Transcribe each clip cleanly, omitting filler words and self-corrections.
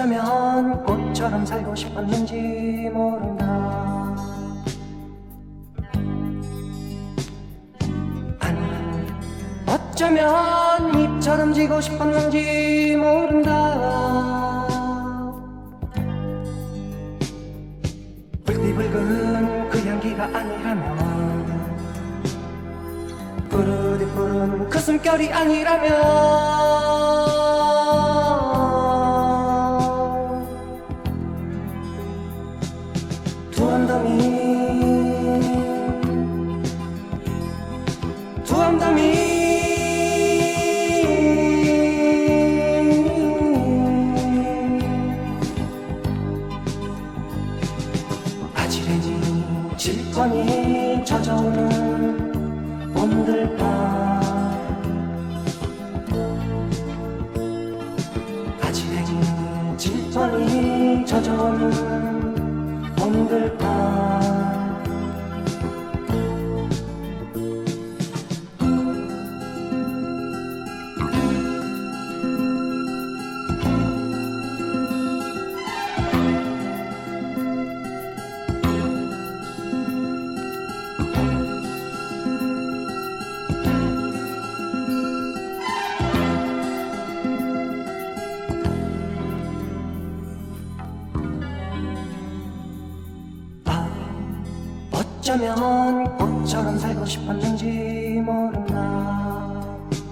어쩌면 꽃처럼 살고 싶었는지 모른다. 아니, 어쩌면 잎처럼 지고 싶었는지 모른다. 불띠붉은 그 향기가 아니라면, 푸르디푸른 그 숨결이 아니라면, 두 언더미 아지레진 질펀이 젖어오는 봄들밤, 아지레진 질펀이 젖어오는 봄들밤. 어쩌면 꽃처럼 살고 싶었는지 모른다.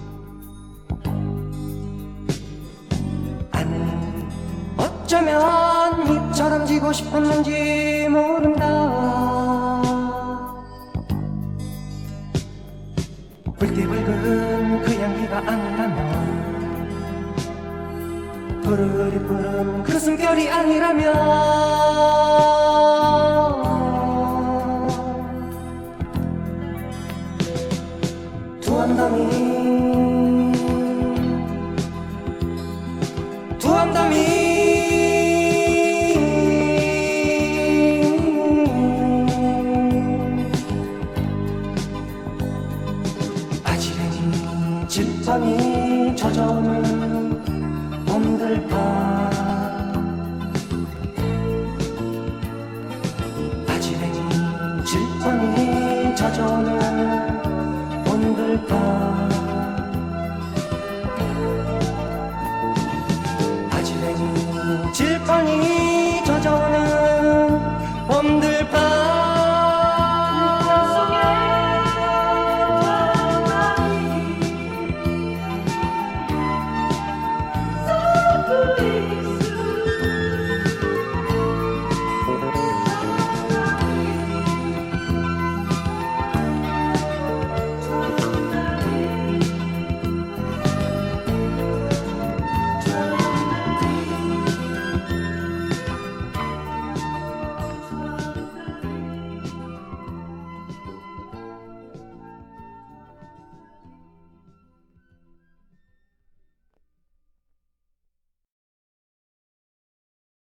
아니, 어쩌면 잎처럼 지고 싶었는지 모른다. 불띠붉은 그 향기가 아니라면, 푸르디푸른 그 숨결이 아니라면,